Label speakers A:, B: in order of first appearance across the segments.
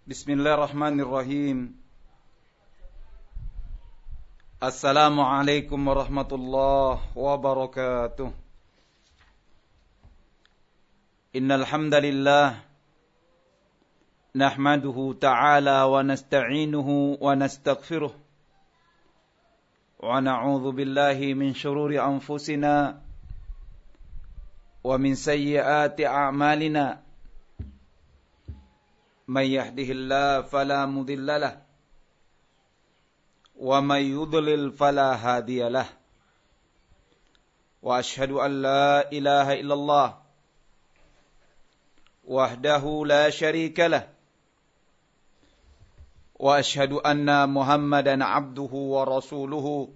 A: Bismillahirrahmanirrahim. Assalamualaikum warahmatullahi wabarakatuh. Innal hamdalillah nahmaduhu ta'ala wa nasta'inuhu wa nastaghfiruh wa na'udzu billahi min shururi anfusina wa min sayyiati a'malina. Man yahdihillahu fala mudilla lahu wa may yudlil fala hadiya lahu. Wa asyhadu an la ilaha illallah wahdahu la syarika lahu wa asyhadu anna Muhammadan abduhu wa rasuluhu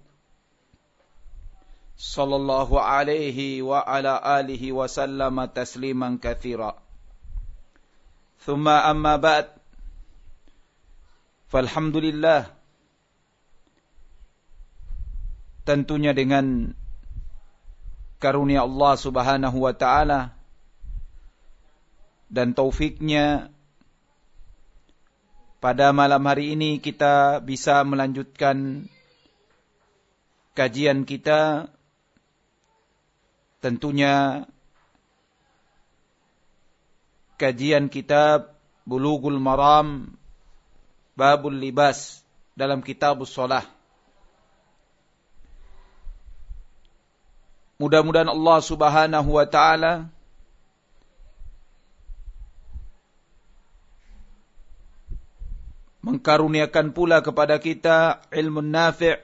A: sallallahu alaihi wa ala alihi wa sallama tasliman katsira. Thumma amma ba'd. Falhamdulillah, tentunya dengan karunia Allah Subhanahu wa ta'ala dan taufiknya, pada malam hari ini kita bisa melanjutkan kajian kita, tentunya kajian kitab Bulughul Maram Babul Libas dalam Kitabus Shalah. Mudah-mudahan Allah Subhanahu wa ta'ala mengkaruniakan pula kepada kita ilmu nafi',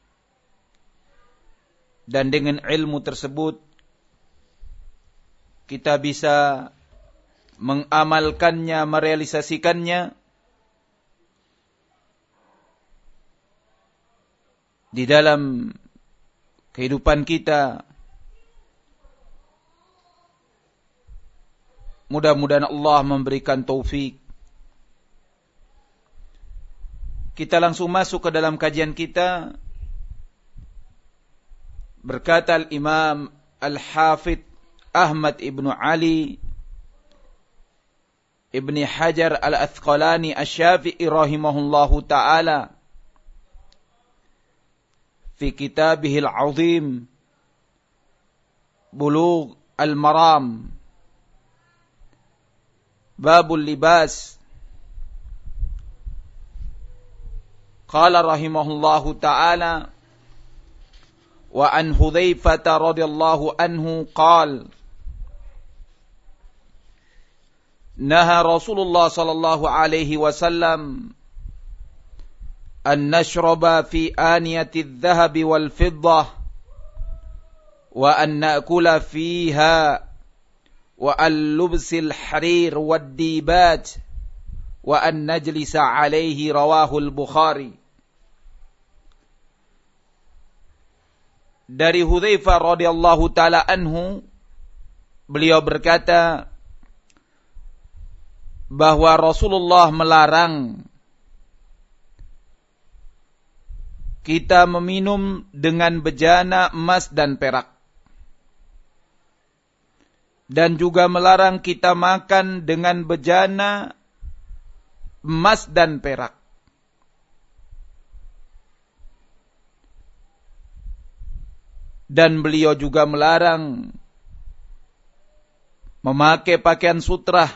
A: dan dengan ilmu tersebut kita bisa mengamalkannya, merealisasikannya di dalam kehidupan kita. Mudah-mudahan Allah memberikan taufik. Kita langsung masuk ke dalam kajian kita. Berkata Al-Imam Al-Hafidh Ahmad ibn Ali Ibni Hajar Al-Athqalani Asy-Syafi'i rahimahullahu ta'ala fi kitabihil azim Bulugh al-Maram Babul Libas. Qala rahimahullahu ta'ala wa an Hudzaifah radhiyallahu anhu qala naha Rasulullah sallallahu alaihi wasallam an nashraba fi aniyati adh-dhahabi wal fiddah wa an na'kula fiha wa an lubsil harir wad dibat wa an najlisa alaihi, rawahu al-Bukhari. Dari Hudzaifah radhiyallahu taala anhu, beliau berkata bahwa Rasulullah melarang kita meminum dengan bejana emas dan perak, dan juga melarang kita makan dengan bejana emas dan perak. Dan beliau juga melarang memakai pakaian sutrah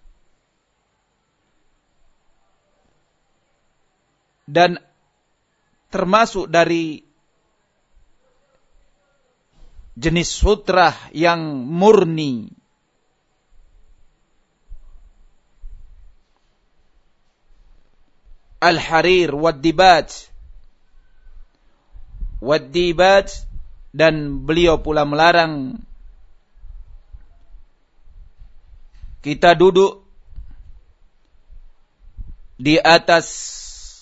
A: dan termasuk dari jenis sutrah yang murni al-harir wad-dibat, dan beliau pula melarang kita duduk di atas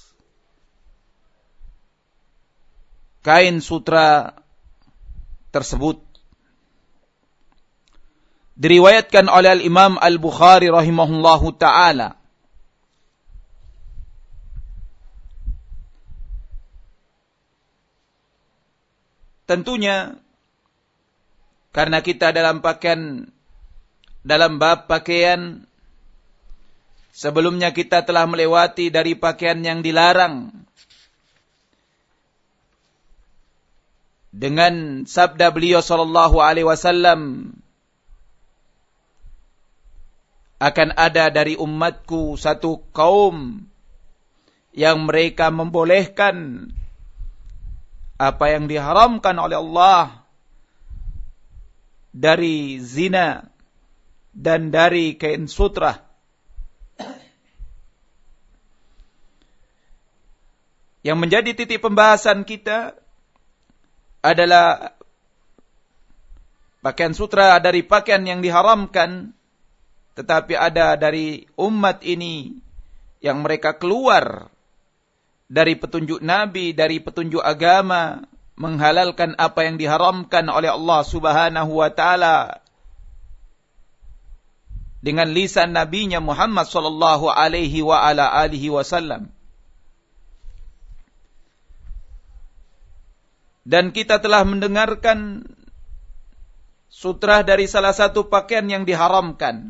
A: kain sutra tersebut. Diriwayatkan oleh Al-Imam Al-Bukhari rahimahullahu ta'ala. Tentunya karena kita dalam bab pakaian Sebelumnya kita telah melewati dari pakaian yang dilarang dengan sabda beliau sallallahu alaihi wasallam, akan ada dari umatku satu kaum yang mereka membolehkan apa yang diharamkan oleh Allah dari zina dan dari kain sutra. Yang menjadi titik pembahasan kita adalah pakaian sutra dari pakaian yang diharamkan, tetapi ada dari umat ini yang mereka keluar dari petunjuk Nabi, dari petunjuk agama, menghalalkan apa yang diharamkan oleh Allah Subhanahu wa taala dengan lisan nabinya Muhammad sallallahu alaihi wa ala alihi wasallam. Dan kita telah mendengarkan sutra dari salah satu pakaian yang diharamkan.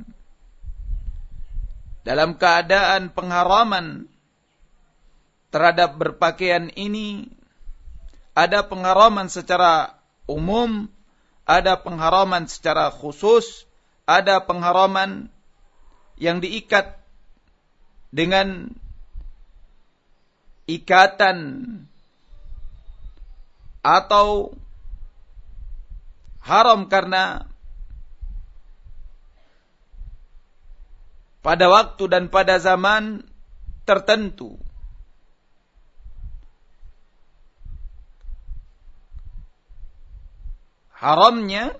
A: Dalam keadaan pengharaman terhadap berpakaian ini, ada pengharaman secara umum, ada pengharaman secara khusus, ada pengharaman yang diikat dengan ikatan atau haram karena pada waktu dan pada zaman tertentu. Haramnya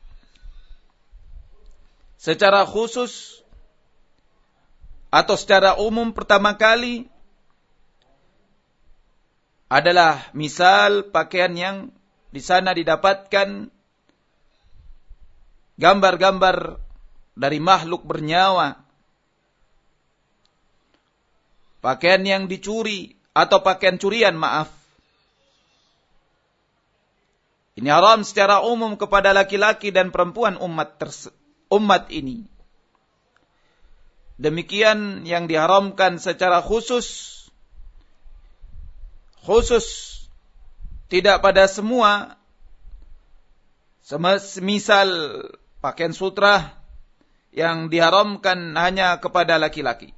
A: secara khusus atau secara umum pertama kali adalah misal pakaian yang di sana didapatkan gambar-gambar dari makhluk bernyawa, pakaian yang dicuri atau pakaian curian, maaf. Ini haram secara umum kepada laki-laki dan perempuan umat ini. Demikian yang diharamkan secara khusus tidak pada semua, semisal pakaian sutra yang diharamkan hanya kepada laki-laki.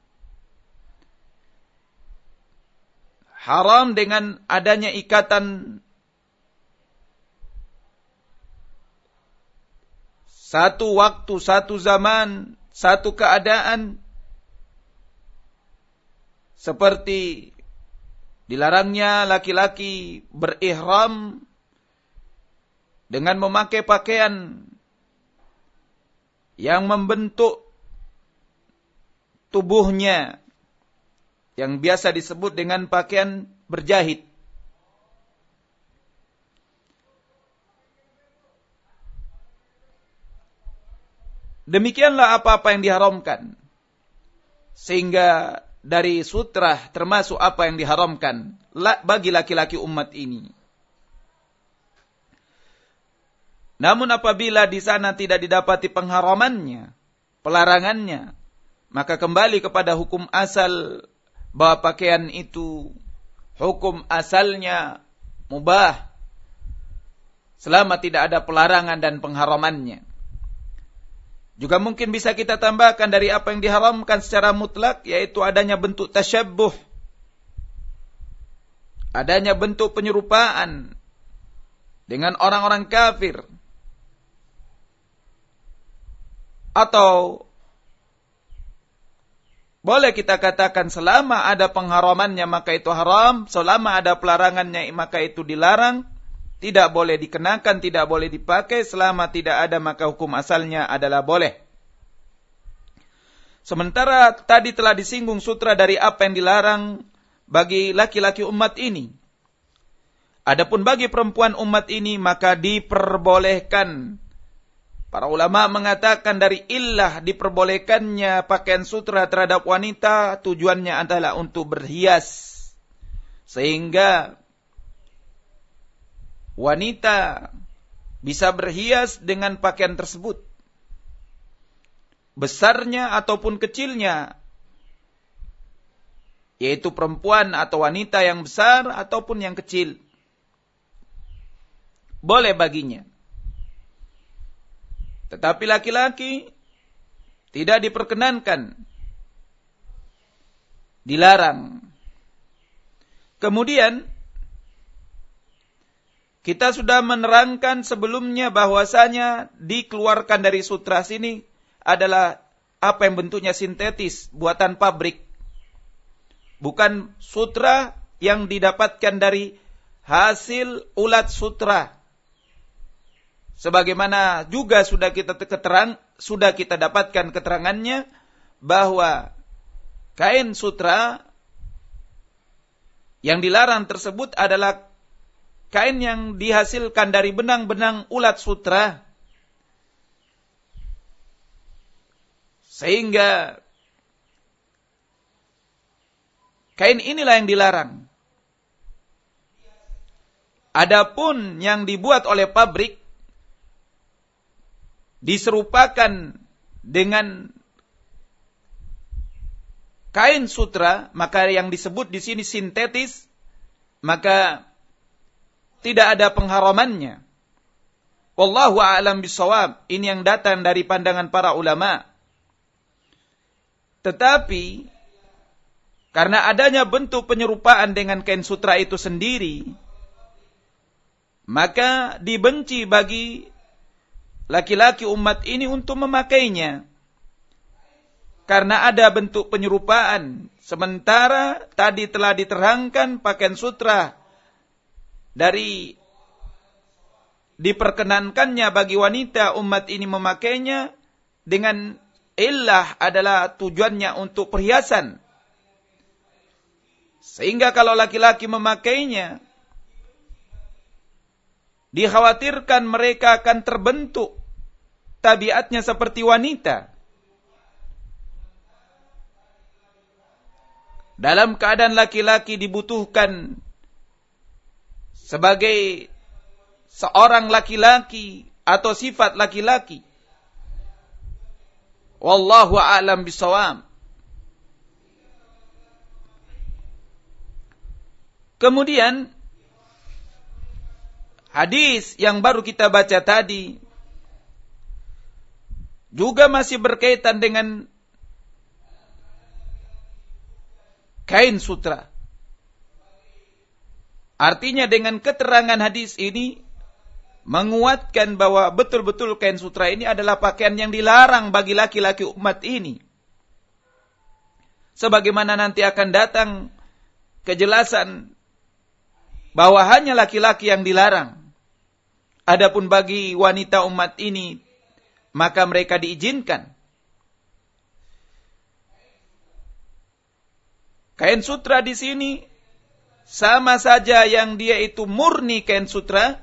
A: Haram dengan adanya ikatan satu waktu, satu zaman, satu keadaan, seperti dilarangnya laki-laki berihram dengan memakai pakaian yang membentuk tubuhnya, yang biasa disebut dengan pakaian berjahit. Demikianlah apa-apa yang diharamkan. Sehingga dari sutra termasuk apa yang diharamkan bagi laki-laki umat ini. Namun apabila di sana tidak didapati pengharamannya, pelarangannya, maka kembali kepada hukum asal bahwa pakaian itu hukum asalnya mubah selama tidak ada pelarangan dan pengharamannya. Juga mungkin bisa kita tambahkan dari apa yang diharamkan secara mutlak, yaitu adanya bentuk tasyabbuh, adanya bentuk penyerupaan dengan orang-orang kafir, atau boleh kita katakan selama ada pengharamannya maka itu haram, selama ada pelarangannya maka itu dilarang. Tidak boleh dikenakan, tidak boleh dipakai, selama tidak ada maka hukum asalnya adalah boleh. Sementara tadi telah disinggung sutra dari apa yang dilarang bagi laki-laki umat ini. Adapun bagi perempuan umat ini maka diperbolehkan. Para ulama mengatakan dari illah diperbolehkannya pakaian sutra terhadap wanita tujuannya adalah untuk berhias. Sehingga wanita bisa berhias dengan pakaian tersebut. Besarnya ataupun kecilnya yaitu perempuan atau wanita yang besar ataupun yang kecil. Boleh baginya. Tetapi laki-laki tidak diperkenankan, dilarang. Kemudian kita sudah menerangkan sebelumnya bahwasanya dikeluarkan dari sutra sini adalah apa yang bentuknya sintetis, buatan pabrik. Bukan sutra yang didapatkan dari hasil ulat sutra. Sebagaimana juga sudah kita dapatkan keterangannya bahwa kain sutra yang dilarang tersebut adalah kain yang dihasilkan dari benang-benang ulat sutra. Sehingga kain inilah yang dilarang. Adapun yang dibuat oleh pabrik diserupakan dengan kain sutra, maka yang disebut di sini sintetis, maka tidak ada pengharamannya. Wallahu a'lam bishawab. Ini yang datang dari pandangan para ulama. Tetapi karena adanya bentuk penyerupaan dengan kain sutra itu sendiri, maka dibenci bagi laki-laki umat ini untuk memakainya. Karena ada bentuk penyerupaan. Sementara tadi telah diterangkan pakaian sutra dari diperkenankannya bagi wanita umat ini memakainya dengan illah adalah tujuannya untuk perhiasan. Sehingga kalau laki-laki memakainya, dikhawatirkan mereka akan terbentuk tabiatnya seperti wanita. Dalam keadaan laki-laki dibutuhkan sebagai seorang laki-laki atau sifat laki-laki. Wallahu a'lam bishawab. Kemudian hadis yang baru kita baca tadi juga masih berkaitan dengan kain sutra. Artinya dengan keterangan hadis ini menguatkan bahwa betul-betul kain sutra ini adalah pakaian yang dilarang bagi laki-laki umat ini. Sebagaimana nanti akan datang kejelasan bahwa hanya laki-laki yang dilarang. Adapun bagi wanita umat ini, maka mereka diizinkan. Kain sutra di sini sama saja yang dia itu murni kain sutra,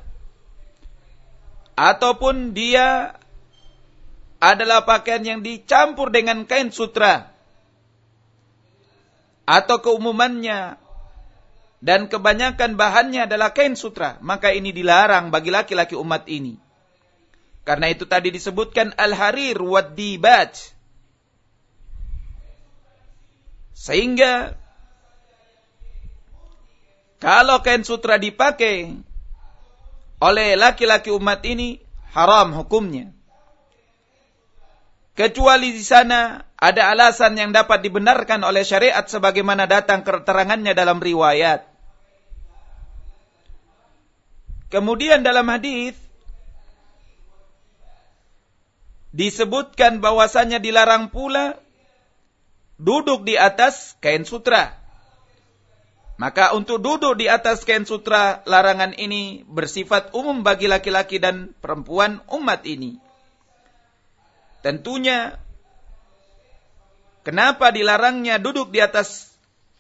A: ataupun dia adalah pakaian yang dicampur dengan kain sutra, atau keumumannya dan kebanyakan bahannya adalah kain sutra, maka ini dilarang bagi laki-laki umat ini. Karena itu tadi disebutkan al-harir wad dibaj. Sehingga kalau kain sutra dipakai oleh laki-laki umat ini, haram hukumnya. Kecuali di sana ada alasan yang dapat dibenarkan oleh syariat sebagaimana datang keterangannya dalam riwayat. Kemudian dalam hadis disebutkan bahwasanya dilarang pula duduk di atas kain sutra. Maka untuk duduk di atas kain sutra, larangan ini bersifat umum bagi laki-laki dan perempuan umat ini. Tentunya, kenapa dilarangnya duduk di atas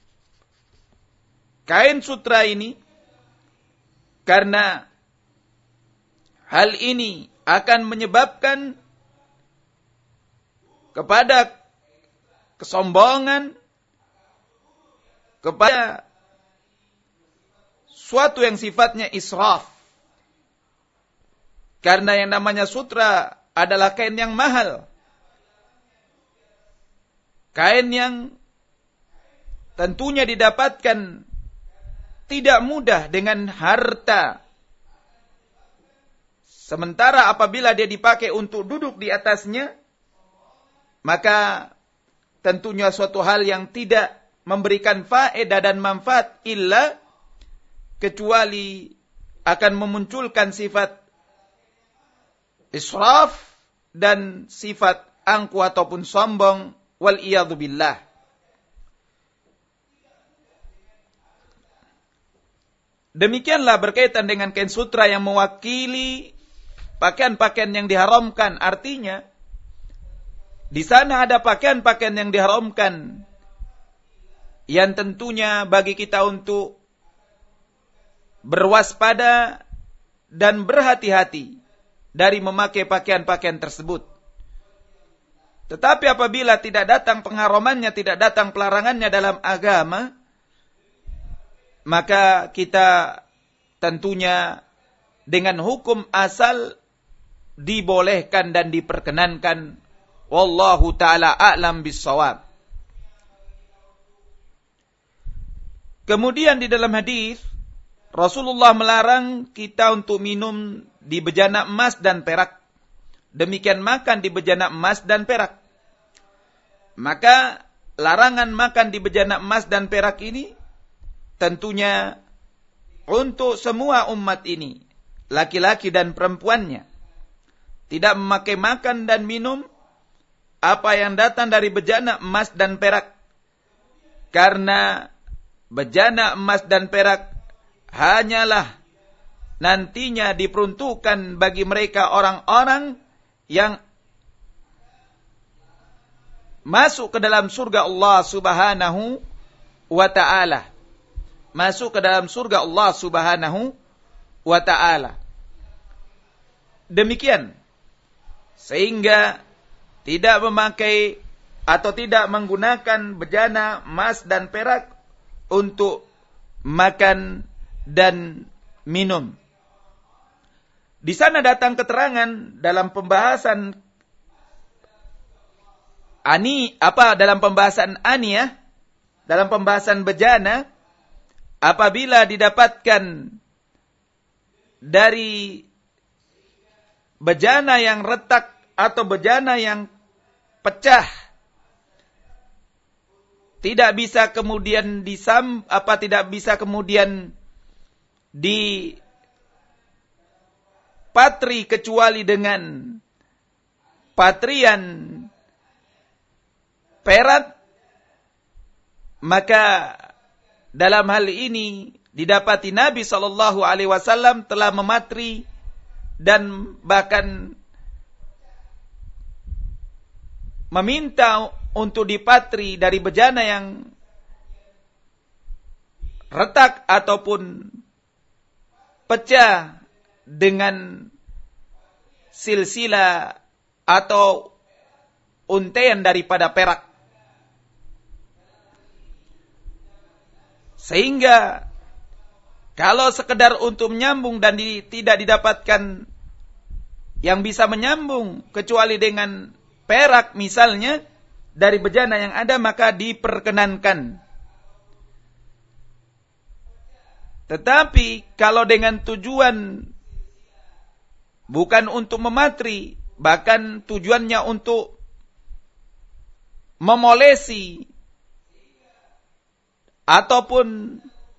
A: kain sutra ini? Karena hal ini akan menyebabkan kepada kesombongan, kepada suatu yang sifatnya israf. Karena yang namanya sutra adalah kain yang mahal. Kain yang tentunya didapatkan tidak mudah dengan harta. Sementara apabila dia dipakai untuk duduk di atasnya, maka tentunya suatu hal yang tidak memberikan faedah dan manfaat illa kecuali akan memunculkan sifat israf dan sifat angku ataupun sombong, wal iyadzu billah. Demikianlah berkaitan dengan kain sutra yang mewakili pakaian-pakaian yang diharamkan. Artinya di sana ada pakaian-pakaian yang diharamkan yang tentunya bagi kita untuk berwaspada dan berhati-hati dari memakai pakaian-pakaian tersebut. Tetapi apabila tidak datang pengharamannya, tidak datang pelarangannya dalam agama, maka kita tentunya dengan hukum asal dibolehkan dan diperkenankan. Wallahu ta'ala a'lam bis-shawab. Kemudian di dalam hadis Rasulullah melarang kita untuk minum di bejana emas dan perak. Demikian makan di bejana emas dan perak. Maka larangan makan di bejana emas dan perak ini tentunya untuk semua umat ini, laki-laki dan perempuannya. Tidak memakai makan dan minum apa yang datang dari bejana emas dan perak. Karena bejana emas dan perak hanyalah nantinya diperuntukkan bagi mereka orang-orang yang masuk ke dalam surga Allah Subhanahu wa ta'ala. Masuk ke dalam surga Allah Subhanahu wa ta'ala. Demikian. Sehingga tidak memakai atau tidak menggunakan bejana emas dan perak untuk makan dan minum. Di sana datang keterangan dalam pembahasan dalam pembahasan aniyah, dalam pembahasan bejana, apabila didapatkan dari bejana yang retak atau bejana yang pecah, tidak bisa kemudian tidak bisa kemudian dipatri kecuali dengan patrian perak, maka dalam hal ini didapati Nabi SAW telah mematri dan bahkan meminta untuk dipatri dari bejana yang retak ataupun pecah dengan silsilah atau untaian daripada perak. Sehingga kalau sekedar untuk menyambung dan tidak didapatkan yang bisa menyambung kecuali dengan perak misalnya dari bejana yang ada, maka diperkenankan. Tetapi kalau dengan tujuan bukan untuk mematri, bahkan tujuannya untuk memolesi ataupun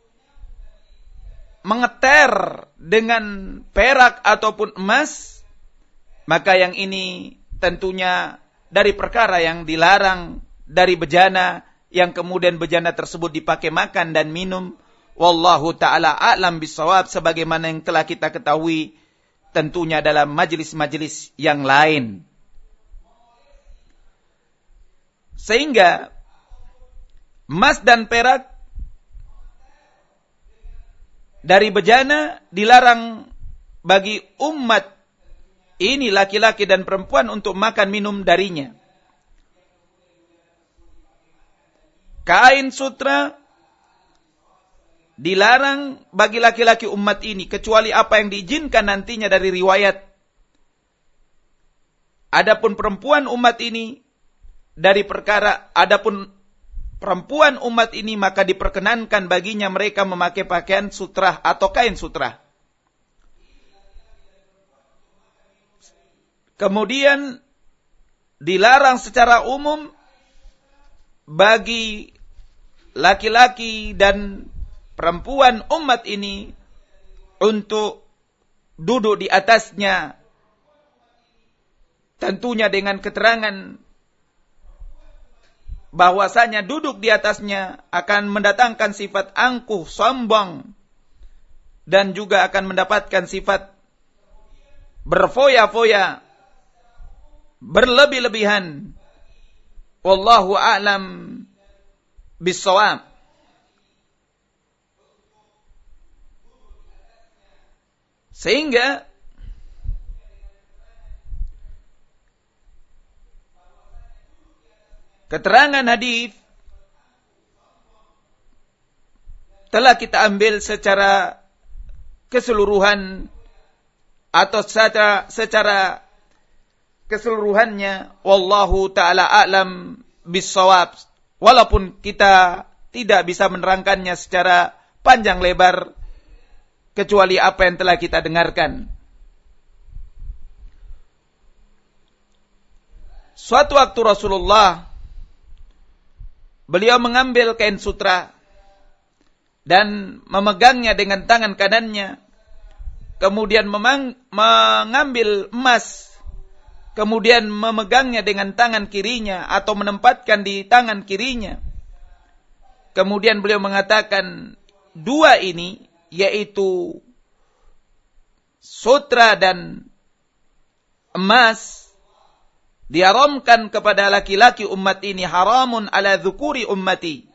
A: mengeter dengan perak ataupun emas, maka yang ini tentunya dari perkara yang dilarang dari bejana, yang kemudian bejana tersebut dipakai makan dan minum. Wallahu ta'ala a'lam bis-shawab, sebagaimana yang telah kita ketahui tentunya dalam majelis-majelis yang lain. Sehingga emas dan perak dari bejana dilarang bagi umat ini, laki-laki dan perempuan, untuk makan minum darinya. Kain sutra dilarang bagi laki-laki umat ini, kecuali apa yang diizinkan nantinya dari riwayat. Adapun perempuan umat ini, dari perkara, adapun perempuan umat ini, maka diperkenankan baginya mereka memakai pakaian sutrah atau kain sutrah. Kemudian dilarang secara umum bagi laki-laki dan perempuan umat ini untuk duduk di atasnya, tentunya dengan keterangan bahwasanya duduk di atasnya akan mendatangkan sifat angkuh, sombong, dan juga akan mendapatkan sifat berfoya-foya, berlebih-lebihan. Wallahu a'lam bis-shawab. Sehingga keterangan hadis telah kita ambil secara keseluruhan atau secara keseluruhannya. Wallahu ta'ala a'lam bis-shawab. Walaupun kita tidak bisa menerangkannya secara panjang lebar kecuali apa yang telah kita dengarkan. Suatu waktu Rasulullah, beliau mengambil kain sutra dan memegangnya dengan tangan kanannya, kemudian mengambil emas, kemudian memegangnya dengan tangan kirinya atau menempatkan di tangan kirinya. Kemudian beliau mengatakan, dua ini, yaitu sutra dan emas, diharamkan kepada laki-laki umat ini, haramun ala dzukuri ummati,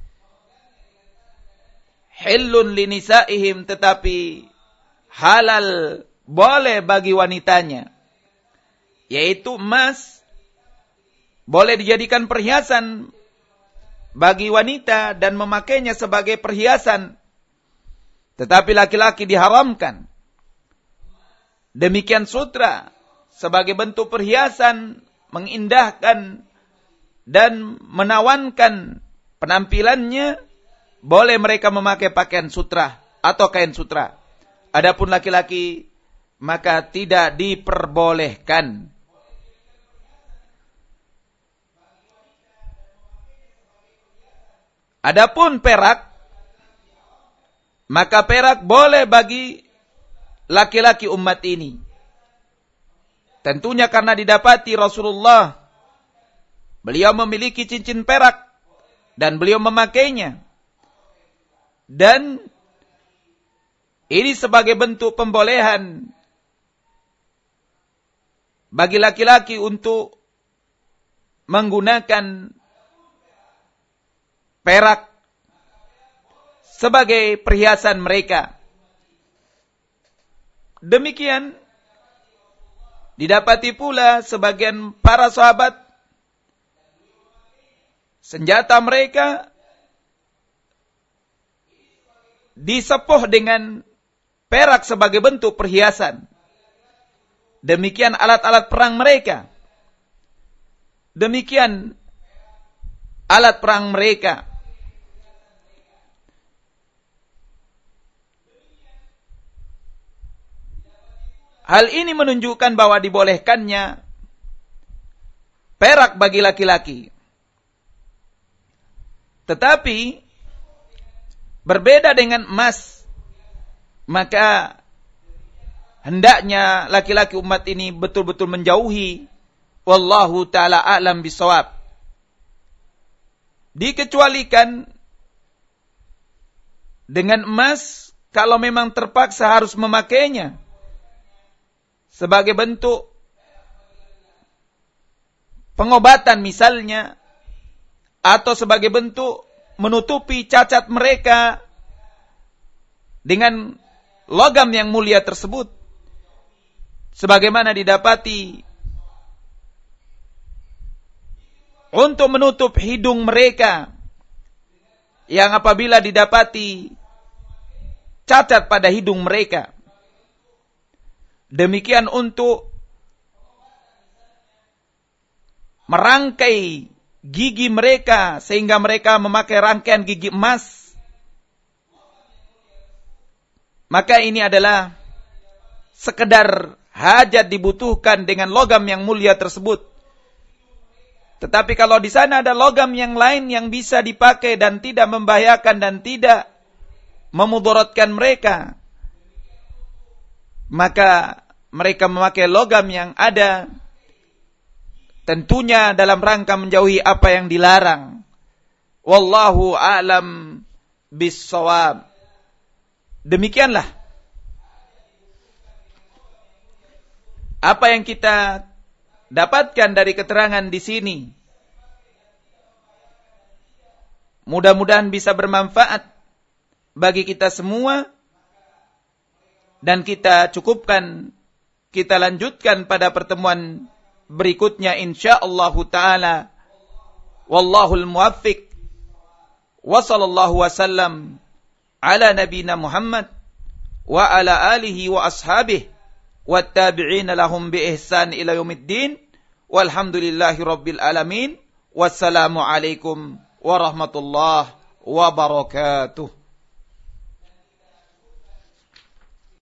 A: hillun linisaihim, tetapi halal, boleh bagi wanitanya. Yaitu emas boleh dijadikan perhiasan bagi wanita dan memakainya sebagai perhiasan, tetapi laki-laki diharamkan. Demikian sutra sebagai bentuk perhiasan, mengindahkan dan menawankan penampilannya, boleh mereka memakai pakaian sutra atau kain sutra. Adapun laki-laki maka tidak diperbolehkan. Adapun perak, maka perak boleh bagi laki-laki umat ini. Tentunya karena didapati Rasulullah, beliau memiliki cincin perak dan beliau memakainya. Dan ini sebagai bentuk pembolehan bagi laki-laki untuk menggunakan perak sebagai perhiasan mereka. Demikian didapati pula sebagian para sahabat, senjata mereka disepuh dengan perak sebagai bentuk perhiasan. Demikian alat-alat perang mereka. Demikian alat perang mereka. Hal ini menunjukkan bahwa dibolehkannya perak bagi laki-laki. Tetapi berbeda dengan emas, maka hendaknya laki-laki umat ini betul-betul menjauhi. Wallahu ta'ala a'lam bisawab. Dikecualikan dengan emas kalau memang terpaksa harus memakainya sebagai bentuk pengobatan misalnya, atau sebagai bentuk menutupi cacat mereka dengan logam yang mulia tersebut. Sebagaimana didapati untuk menutup hidung mereka yang apabila didapati cacat pada hidung mereka. Demikian untuk merangkai gigi mereka sehingga mereka memakai rangkaian gigi emas, maka ini adalah sekedar hajat dibutuhkan dengan logam yang mulia tersebut. Tetapi kalau di sana ada logam yang lain yang bisa dipakai dan tidak membahayakan dan tidak memudaratkan mereka, maka mereka memakai logam yang ada, tentunya dalam rangka menjauhi apa yang dilarang. Wallahu a'lam bis-shawab. Demikianlah apa yang kita dapatkan dari keterangan di sini. Mudah-mudahan bisa bermanfaat bagi kita semua, dan kita cukupkan, kita lanjutkan pada pertemuan berikutnya insyaallah taala. Wallahul muwaffiq. Wa sallallahu wasallam ala nabiyina Muhammad wa ala alihi wa ashabihi wattabi'in lahum bi ihsan ila yaumiddin. Walhamdulillahi rabbil alamin. Wassalamu alaikum warahmatullahi wabarakatuh.